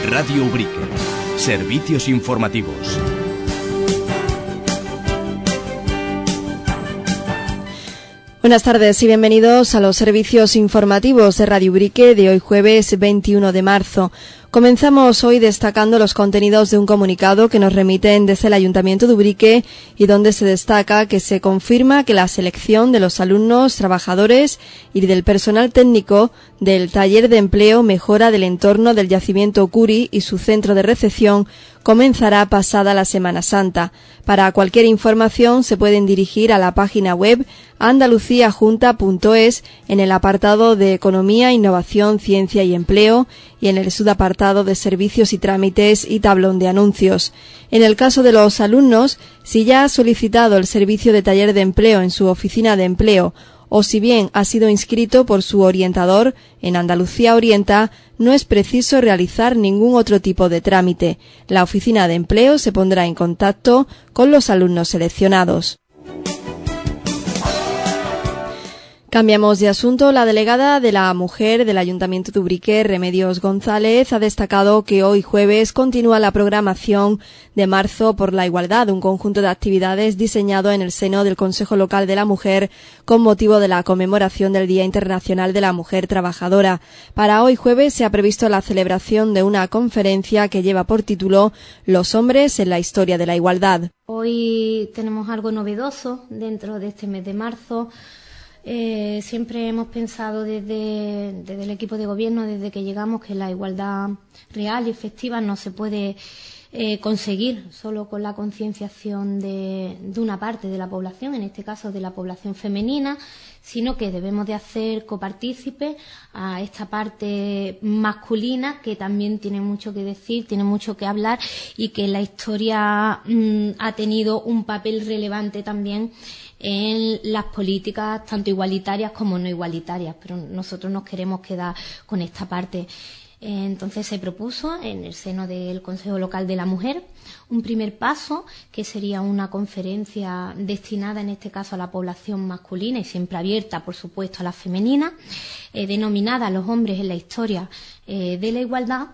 Radio Ubrique. Servicios informativos. Buenas tardes y bienvenidos a los servicios informativos de Radio Ubrique de hoy jueves 21 de marzo. Comenzamos hoy destacando los contenidos de un comunicado que nos remiten desde el Ayuntamiento de Ubrique y donde se destaca que se confirma que la selección de los alumnos, trabajadores y del personal técnico del taller de empleo mejora del entorno del yacimiento Curi y su centro de recepción comenzará pasada la Semana Santa. Para cualquier información se pueden dirigir a la página web andaluciajunta.es en el apartado de Economía, Innovación, Ciencia y Empleo y en el subapartado de Servicios y Trámites y tablón de anuncios. En el caso de los alumnos, si ya ha solicitado el servicio de taller de empleo en su oficina de empleo o si bien ha sido inscrito por su orientador en Andalucía Orienta, no es preciso realizar ningún otro tipo de trámite. La oficina de empleo se pondrá en contacto con los alumnos seleccionados. Cambiamos de asunto. La delegada de la Mujer del Ayuntamiento de Ubrique, Remedios González, ha destacado que hoy jueves continúa la programación de Marzo por la Igualdad, un conjunto de actividades diseñado en el seno del Consejo Local de la Mujer con motivo de la conmemoración del Día Internacional de la Mujer Trabajadora. Para hoy jueves se ha previsto la celebración de una conferencia que lleva por título Los hombres en la historia de la igualdad. Hoy tenemos algo novedoso dentro de este mes de marzo. Siempre hemos pensado desde el equipo de gobierno, desde que llegamos, que la igualdad real y efectiva no se puede conseguir solo con la concienciación de una parte de la población, en este caso de la población femenina, sino que debemos de hacer copartícipe a esta parte masculina que también tiene mucho que decir, tiene mucho que hablar y que en la historia ha tenido un papel relevante también en las políticas tanto igualitarias como no igualitarias, pero nosotros nos queremos quedar con esta parte. Entonces se propuso en el seno del Consejo Local de la Mujer un primer paso, que sería una conferencia destinada en este caso a la población masculina y siempre abierta, por supuesto, a la femenina, denominada Los hombres en la historia de la igualdad,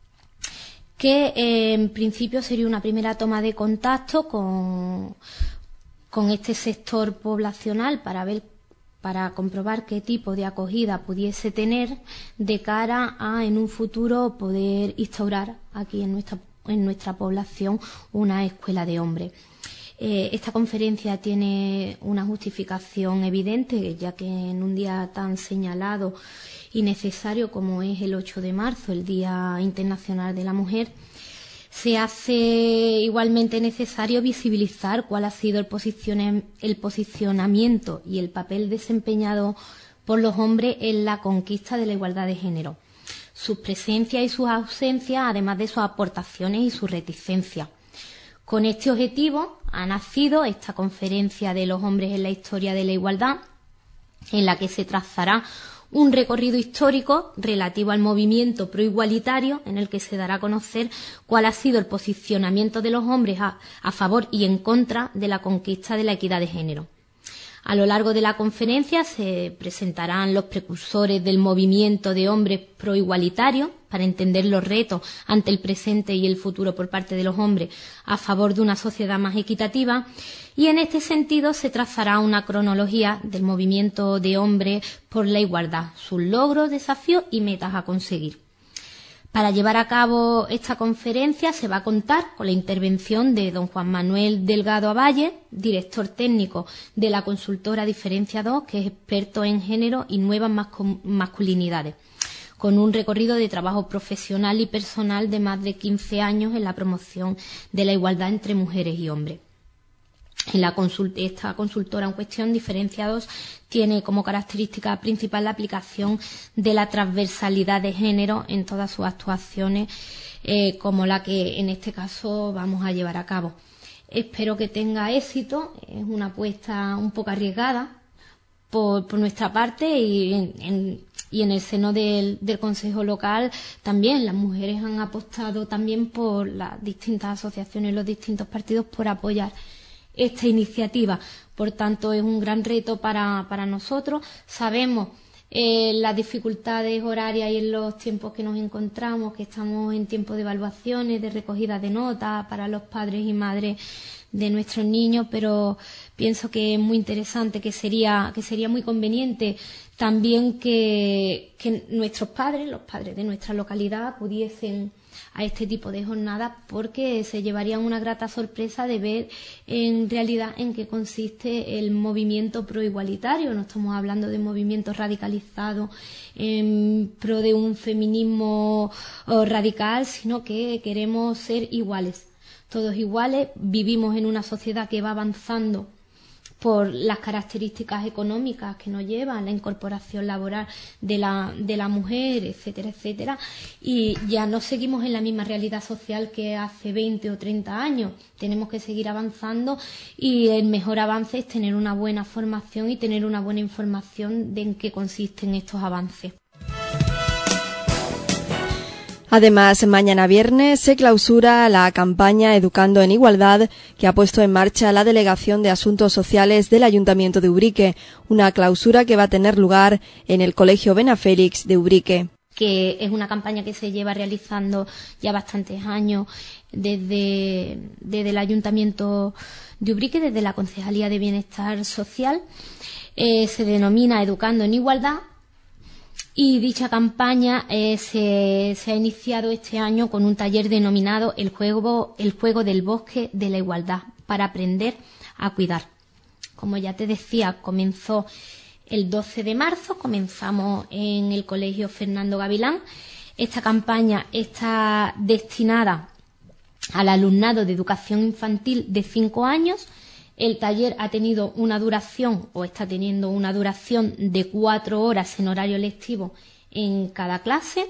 que en principio sería una primera toma de contacto con este sector poblacional para comprobar qué tipo de acogida pudiese tener de cara a en un futuro poder instaurar aquí en nuestra población una escuela de hombres. Esta conferencia tiene una justificación evidente, ya que en un día tan señalado y necesario como es el 8 de marzo, el Día Internacional de la Mujer, se hace igualmente necesario visibilizar cuál ha sido el posicionamiento y el papel desempeñado por los hombres en la conquista de la igualdad de género, sus presencias y sus ausencias, además de sus aportaciones y sus reticencias. Con este objetivo ha nacido esta conferencia de los hombres en la historia de la igualdad, en la que se trazará un recorrido histórico relativo al movimiento proigualitario, en el que se dará a conocer cuál ha sido el posicionamiento de los hombres a favor y en contra de la conquista de la equidad de género. A lo largo de la conferencia se presentarán los precursores del movimiento de hombres proigualitarios para entender los retos ante el presente y el futuro por parte de los hombres a favor de una sociedad más equitativa, y en este sentido se trazará una cronología del movimiento de hombres por la igualdad, sus logros, desafíos y metas a conseguir. Para llevar a cabo esta conferencia se va a contar con la intervención de don Juan Manuel Delgado Avalle, director técnico de la consultora Diferencia 2, que es experto en género y nuevas masculinidades, con un recorrido de trabajo profesional y personal de más de 15 años en la promoción de la igualdad entre mujeres y hombres. Esta consultora en cuestión, Diferencia 2, tiene como característica principal la aplicación de la transversalidad de género en todas sus actuaciones, como la que en este caso vamos a llevar a cabo. Espero que tenga éxito. Es una apuesta un poco arriesgada por nuestra parte y en el seno del Consejo Local también las mujeres han apostado también por las distintas asociaciones, los distintos partidos, por apoyar esta iniciativa. Por tanto, es un gran reto para nosotros. Sabemos las dificultades horarias y en los tiempos que nos encontramos, que estamos en tiempo de evaluaciones, de recogida de notas para los padres y madres de nuestros niños, pero pienso que es muy interesante, que sería muy conveniente también que nuestros padres, los padres de nuestra localidad, pudiesen a este tipo de jornadas, porque se llevarían una grata sorpresa de ver en realidad en qué consiste el movimiento proigualitario. No estamos hablando de movimientos radicalizados en pro de un feminismo radical, sino que queremos ser iguales, todos iguales. Vivimos en una sociedad que va avanzando por las características económicas que nos llevan, la incorporación laboral de la mujer, etcétera, etcétera, y ya no seguimos en la misma realidad social que hace 20 o 30 años. Tenemos que seguir avanzando, y el mejor avance es tener una buena formación y tener una buena información de en qué consisten estos avances. Además, mañana viernes se clausura la campaña Educando en Igualdad que ha puesto en marcha la Delegación de Asuntos Sociales del Ayuntamiento de Ubrique, una clausura que va a tener lugar en el Colegio Benafélix de Ubrique. Que es una campaña que se lleva realizando ya bastantes años desde el Ayuntamiento de Ubrique, desde la Concejalía de Bienestar Social. Se denomina Educando en Igualdad. Y dicha campaña se ha iniciado este año con un taller denominado el juego del bosque de la igualdad, para aprender a cuidar. Como ya te decía, comenzó el 12 de marzo, comenzamos en el Colegio Fernando Gavilán. Esta campaña está destinada al alumnado de educación infantil de 5 años. El taller ha tenido una duración, o está teniendo una duración, de 4 horas en horario lectivo en cada clase,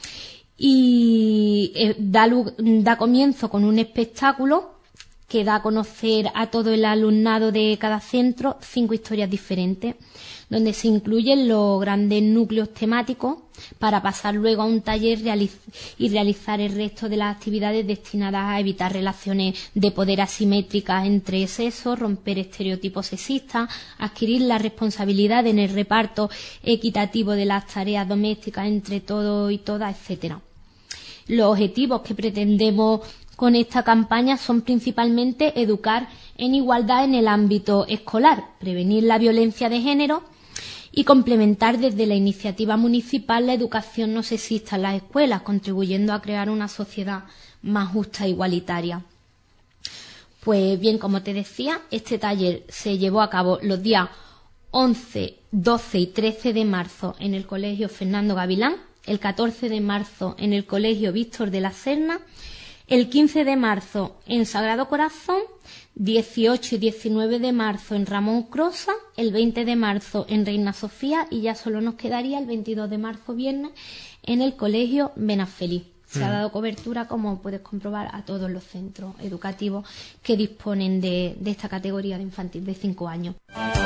y da comienzo con un espectáculo que da a conocer a todo el alumnado de cada centro 5 historias diferentes, donde se incluyen los grandes núcleos temáticos, para pasar luego a un taller y realizar el resto de las actividades destinadas a evitar relaciones de poder asimétricas entre sexos, romper estereotipos sexistas, adquirir la responsabilidad en el reparto equitativo de las tareas domésticas entre todos y todas, etcétera. Los objetivos que pretendemos con esta campaña son principalmente educar en igualdad en el ámbito escolar, prevenir la violencia de género y complementar desde la iniciativa municipal la educación no sexista en las escuelas, contribuyendo a crear una sociedad más justa e igualitaria. Pues bien, como te decía, este taller se llevó a cabo los días 11, 12 y 13 de marzo en el Colegio Fernando Gavilán, el 14 de marzo en el Colegio Víctor de la Serna, el 15 de marzo en Sagrado Corazón, 18 y 19 de marzo en Ramón Crosa, el 20 de marzo en Reina Sofía, y ya solo nos quedaría el 22 de marzo, viernes, en el Colegio Benafélix. Se ha dado cobertura, como puedes comprobar, a todos los centros educativos que disponen de esta categoría de infantil de 5 años.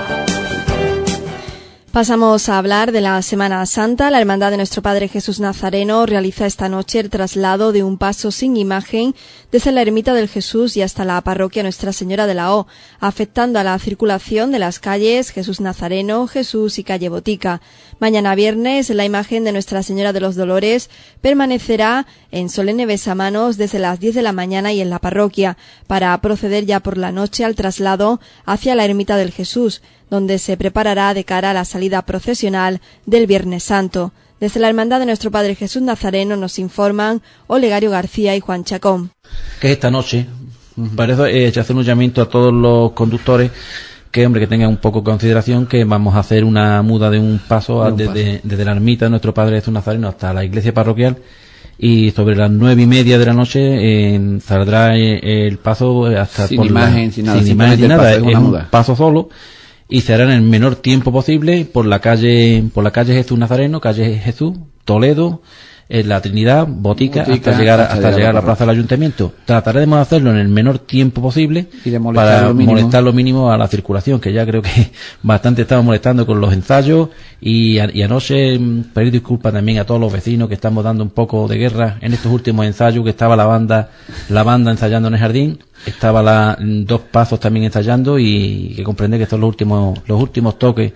Pasamos a hablar de la Semana Santa. La Hermandad de Nuestro Padre Jesús Nazareno realiza esta noche el traslado de un paso sin imagen desde la Ermita del Jesús y hasta la parroquia Nuestra Señora de la O, afectando a la circulación de las calles Jesús Nazareno, Jesús y calle Botica. Mañana viernes, la imagen de Nuestra Señora de los Dolores permanecerá en solemne besamanos desde las 10 de la mañana y en la parroquia, para proceder ya por la noche al traslado hacia la Ermita del Jesús, donde se preparará de cara a la salida procesional del Viernes Santo. Desde la Hermandad de Nuestro Padre Jesús Nazareno nos informan Olegario García y Juan Chacón. Que esta noche, para eso hacer un llamamiento a todos los conductores que tengan un poco de consideración, que vamos a hacer una muda de un paso desde la Ermita de Nuestro Padre Jesús Nazareno hasta la iglesia parroquial, y sobre las 9:30 de la noche saldrá el paso hasta sin imagen, sin nada, es un paso solo, y se hará en el menor tiempo posible por la calle Jesús Nazareno, calle Jesús, Toledo, la Trinidad, Botica, hasta llegar a la plaza del Ayuntamiento. Trataremos de hacerlo en el menor tiempo posible y de molestar lo mínimo a la circulación, que ya creo que bastante estamos molestando con los ensayos, y anoche pedir disculpas también a todos los vecinos, que estamos dando un poco de guerra en estos últimos ensayos, que estaba la banda ensayando en el jardín, estaba dos pasos también ensayando, y que comprender que estos son los últimos toques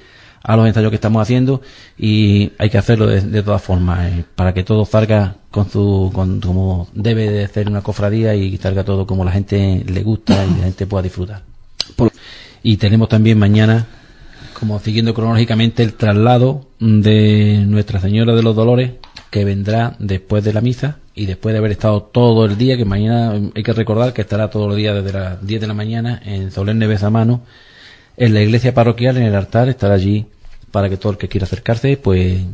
a los ensayos que estamos haciendo, y hay que hacerlo de todas formas, para que todo salga como debe de ser una cofradía, y salga todo como la gente le gusta y la gente pueda disfrutar. Y tenemos también mañana, como siguiendo cronológicamente, el traslado de Nuestra Señora de los Dolores, que vendrá después de la misa y después de haber estado todo el día, que mañana hay que recordar que estará todos los días desde las 10 de la mañana en solemne besamano en la iglesia parroquial, en el altar. Estará allí para que todo el que quiera acercarse pues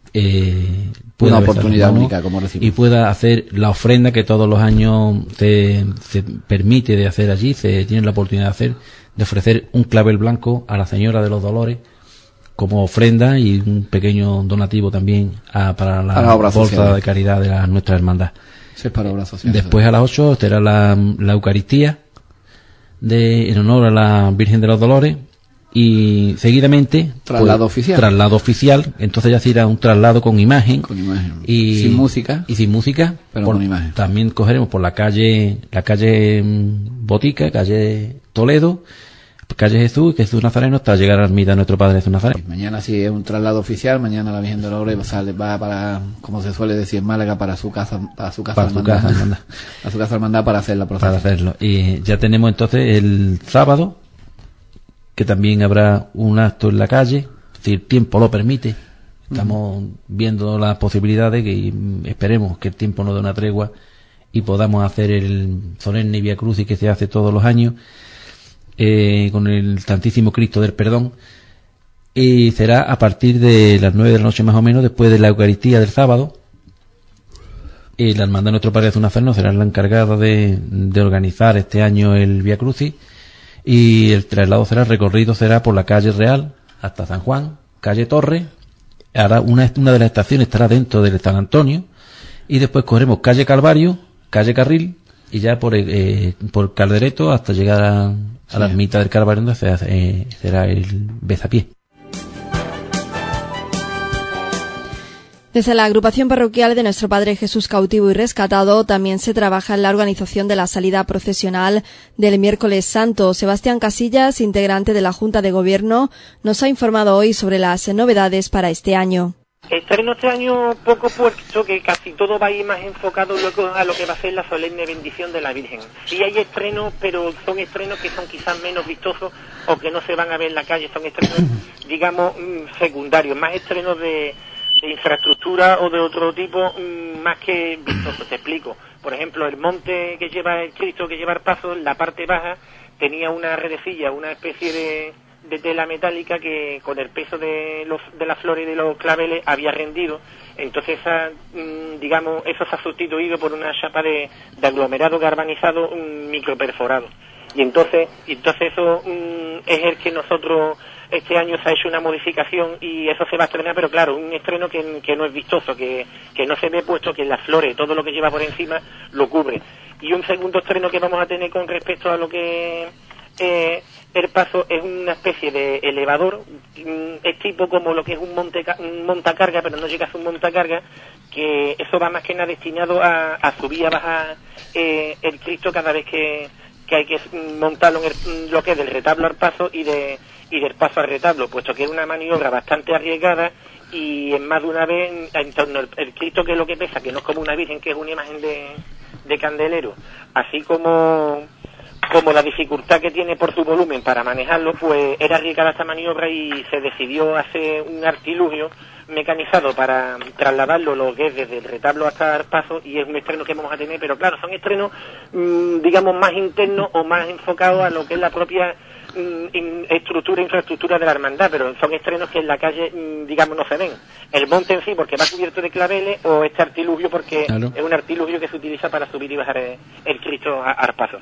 pueda, una oportunidad única, como recibimos, y pueda hacer la ofrenda que todos los años se permite de hacer allí. Se tiene la oportunidad de ofrecer un clavel blanco a la Señora de los Dolores como ofrenda, y un pequeño donativo también para la bolsa de caridad de nuestra hermandad. Sí, para obras sociales. Después a las 8 estará la Eucaristía en honor a la Virgen de los Dolores, y seguidamente traslado oficial. Entonces ya será un traslado con imagen y sin música, pero con imagen. También cogeremos por la calle Botica, calle Toledo, calle Jesús Nazareno, hasta llegar a la ermita de nuestro Padre Jesús Nazareno. Mañana sí es un traslado oficial. Mañana la Virgen de los Dolores va para, como se suele decir en Málaga, para su casa hermandad, para hacer la procesión. Para hacerlo. Y ya tenemos entonces el sábado, que también habrá un acto en la calle, si el tiempo lo permite. Estamos viendo las posibilidades, que esperemos que el tiempo nos dé una tregua y podamos hacer el solemne Vía Crucis que se hace todos los años, con el Santísimo Cristo del Perdón, y será a partir de las 9 de la noche más o menos, después de la Eucaristía del sábado. La hermandad de nuestro Padre Jesús Nazareno será la encargada de organizar este año el Vía Crucis, y el recorrido será por la calle Real hasta San Juan, calle Torre. Ahora una de las estaciones estará dentro del San Antonio, y después cogeremos calle Calvario, calle Carril, y ya por Caldereto hasta llegar a la ermita del Calvario, donde será el besapié. Desde la agrupación parroquial de Nuestro Padre Jesús Cautivo y Rescatado también se trabaja en la organización de la salida procesional del Miércoles Santo. Sebastián Casillas, integrante de la Junta de Gobierno, nos ha informado hoy sobre las novedades para este año. Estreno este año poco, puesto que casi todo va a ir más enfocado luego a lo que va a ser la solemne bendición de la Virgen. Sí hay estrenos, pero son estrenos que son quizás menos vistosos o que no se van a ver en la calle. Son estrenos, digamos, secundarios, más estrenos de infraestructura o de otro tipo, más que vistosos. Te explico. Por ejemplo, el monte que lleva el Cristo, que lleva el paso, en la parte baja tenía una redecilla, una especie de tela metálica que con el peso de las flores y de los claveles había rendido. Entonces digamos, eso se ha sustituido por una chapa de aglomerado galvanizado microperforado, y entonces eso es el que nosotros este año se ha hecho una modificación, y eso se va a estrenar, pero claro, un estreno que no es vistoso, que no se ve, puesto que las flores, todo lo que lleva por encima lo cubre. Y un segundo estreno que vamos a tener con respecto a lo que el paso es una especie de elevador, es tipo como lo que es un montacarga, pero no llega a ser un montacarga, que eso va más que nada destinado a subir y a bajar el Cristo cada vez que hay que montarlo en lo que es del retablo al paso y del paso al retablo, puesto que es una maniobra bastante arriesgada, y en más de una vez en torno al Cristo, que es lo que pesa, que no es como una Virgen, que es una imagen de candelero, así como la dificultad que tiene por su volumen para manejarlo, pues era arriesgada esta maniobra, y se decidió hacer un artilugio mecanizado para trasladarlo lo que es desde el retablo hasta el paso, y es un estreno que vamos a tener, pero claro, son estrenos digamos más internos o más enfocados a lo que es la propia infraestructura de la hermandad, pero son estrenos que en la calle digamos no se ven. El monte en sí porque va cubierto de claveles, o este artilugio porque claro, es un artilugio que se utiliza para subir y bajar el Cristo al paso.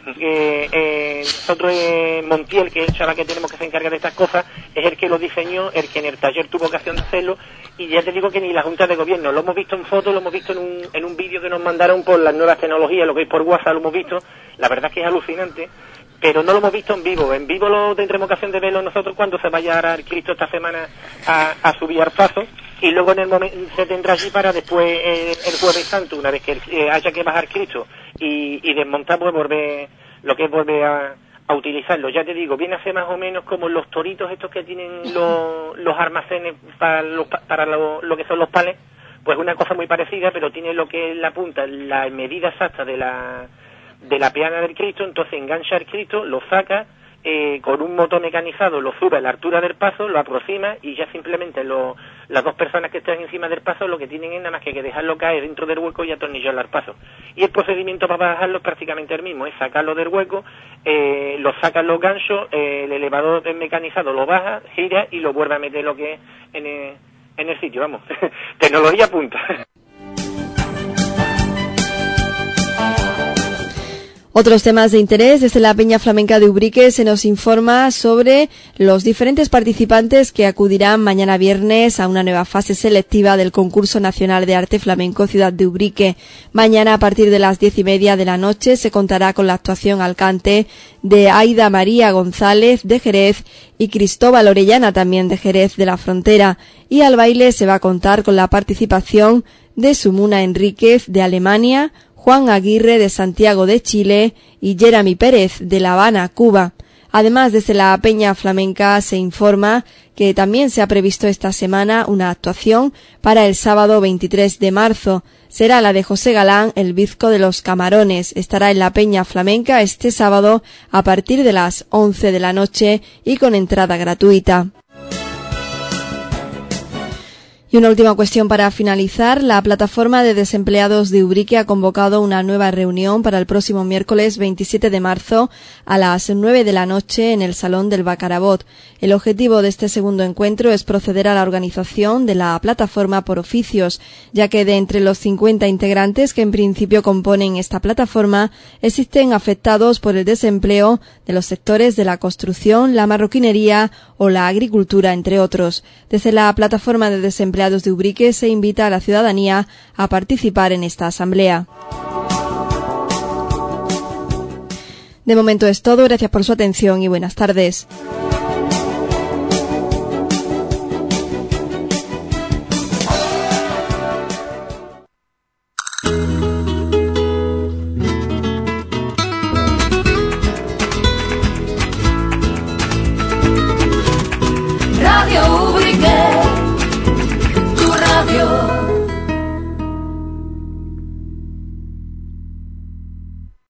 Nosotros Montiel, que es el chaval que tenemos que se encarga de estas cosas, es el que lo diseñó, el que en el taller tuvo ocasión de hacerlo, y ya te digo que ni la Junta de Gobierno, lo hemos visto en fotos, lo hemos visto en un vídeo que nos mandaron por las nuevas tecnologías, lo que es por WhatsApp, lo hemos visto, la verdad es que es alucinante, pero no lo hemos visto en vivo lo tendremos ocasión de verlo nosotros cuando se vaya a el Cristo esta semana a subir al paso, y luego en el momento se tendrá allí para después el Jueves Santo, una vez que haya que bajar Cristo y desmontar, pues volver a a utilizarlo. Ya te digo, viene a ser más o menos como los toritos estos que tienen los almacenes para lo que son los palés, pues una cosa muy parecida, pero tiene lo que es la punta, la medida exacta de la peana del Cristo. Entonces engancha el Cristo, lo saca, con un motor mecanizado lo sube a la altura del paso, lo aproxima y ya simplemente las dos personas que están encima del paso lo que tienen es nada más que dejarlo caer dentro del hueco y atornillarlo al paso. Y el procedimiento para bajarlo es prácticamente el mismo, es sacarlo del hueco, lo sacan los ganchos, el elevador mecanizado lo baja, gira y lo vuelve a meter lo que es en el sitio, vamos. Tecnología punta. Otros temas de interés. Desde la Peña Flamenca de Ubrique se nos informa sobre los diferentes participantes que acudirán mañana viernes a una nueva fase selectiva del Concurso Nacional de Arte Flamenco Ciudad de Ubrique. Mañana a partir de las 10:30 de la noche se contará con la actuación al cante de Aida María González de Jerez y Cristóbal Orellana también de Jerez de la Frontera. Y al baile se va a contar con la participación de Sumuna Enríquez de Alemania, Juan Aguirre de Santiago de Chile y Jeremy Pérez de La Habana, Cuba. Además, desde la Peña Flamenca se informa que también se ha previsto esta semana una actuación para el sábado 23 de marzo. Será la de José Galán, el Bizco de los Camarones. Estará en la Peña Flamenca este sábado a partir de las 11 de la noche y con entrada gratuita. Y una última cuestión para finalizar. La plataforma de desempleados de Ubrique ha convocado una nueva reunión para el próximo miércoles 27 de marzo a las 9 de la noche en el Salón del Bacarabot. El objetivo de este segundo encuentro es proceder a la organización de la plataforma por oficios, ya que de entre los 50 integrantes que en principio componen esta plataforma, existen afectados por el desempleo de los sectores de la construcción, la marroquinería o la agricultura, entre otros. Desde la plataforma de desempleados de Ubrique se invita a la ciudadanía a participar en esta asamblea. De momento es todo, gracias por su atención y buenas tardes.